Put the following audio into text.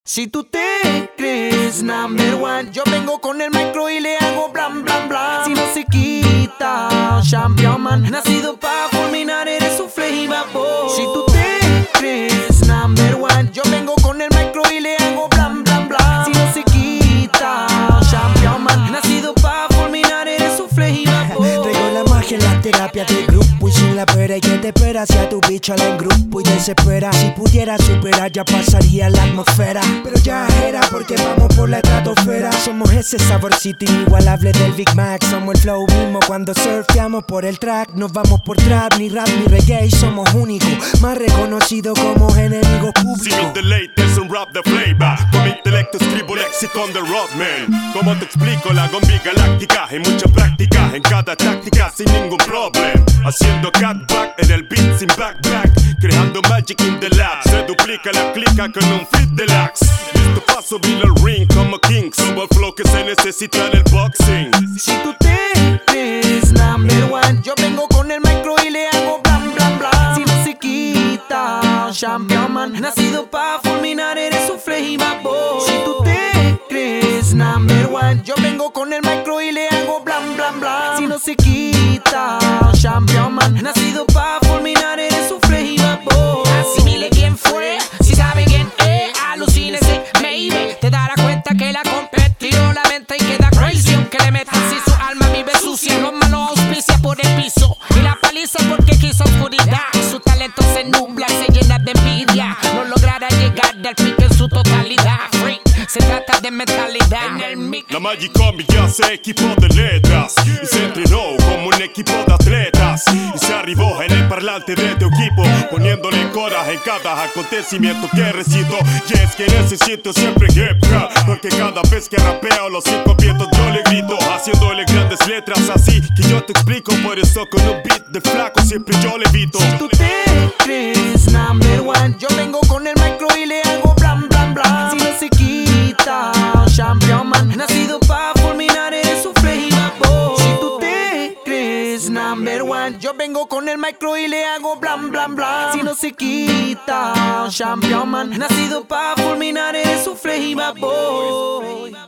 Si tú te crees number one, yo vengo con el micro y le hago blam blam blam. Si no se quita, champion man, nacido pa' fulminar, eres un y vapor. Si tú te crees number one, yo vengo con el micro y le hago blam blam blam. Si no se quita, champion man, nacido pa' fulminar, eres un y vapor. Traigo la magia en la terapia de grupo y sin la pera y que te espera si a tu bicho la en grupo y desespera. Si pudiera superar ya pasaría la atmósfera, pero ya era porque vamos por la estratosfera. Somos ese saborcito inigualable del Big Mac. Somos el flow mismo cuando surfeamos por el track. Nos vamos por trap, ni rap ni reggae. Somos únicos, más reconocidos como enemigos públicos. Sin deleite es un rap de flavor. Con mi intelecto escribo lexicon de Rodman. Como te explico la gombi galáctica. Hay mucha práctica en cada táctica sin ningún problema. Haciendo catback en el beat sin backback. Creando magic in the lab. Se duplica la clica con un fit deluxe. Listo pa' subir al ring como king. Somos el flow que se necesita en el boxing. Si tú te crees number one, yo vengo con el micro y le hago blam blam blam. Si no se quita, champion man, nacido pa' fulminar, eres un y vapor. Si tú te crees number one, yo vengo con el micro y le hago blam blam blam. Si no se quita, champion man, nacido pa' fulminar, eres un y vapor. Asimile quién fue, si sabe quién es, alucínese, maybe te darás cuenta que la competió la mente y queda crazy. Aunque le metas si su alma vive sucia, los malos auspicia por el piso y la paliza porque quiso oscuridad. Su talento se nubla, se llena de envidia, no logrará llegar al pico en su totalidad. Freak, se trata de mentalidad en el mic. La Magic Combi ya se equipó de letras y se entrenó como un equipo de atletas y se arribó en el parlante de tu equipo, poniéndole coraje en cada acontecimiento que recito. Y es que necesito siempre hip hop, porque cada vez que rapeo los 5 vientos yo le grito, haciéndole grandes letras así que yo te explico. Por eso con un beat de flaco siempre yo le evito. Si tú te crees number one, yo vengo con el micro y le hago blam blam blam. Si no se quita, champion man, nacido pa' fulminar, eres un y vapor. Si tú te crees number one, yo vengo con el micro y le hago blam blam blam. Si no se quita, champion man, nacido pa' fulminar, eres un y vapor.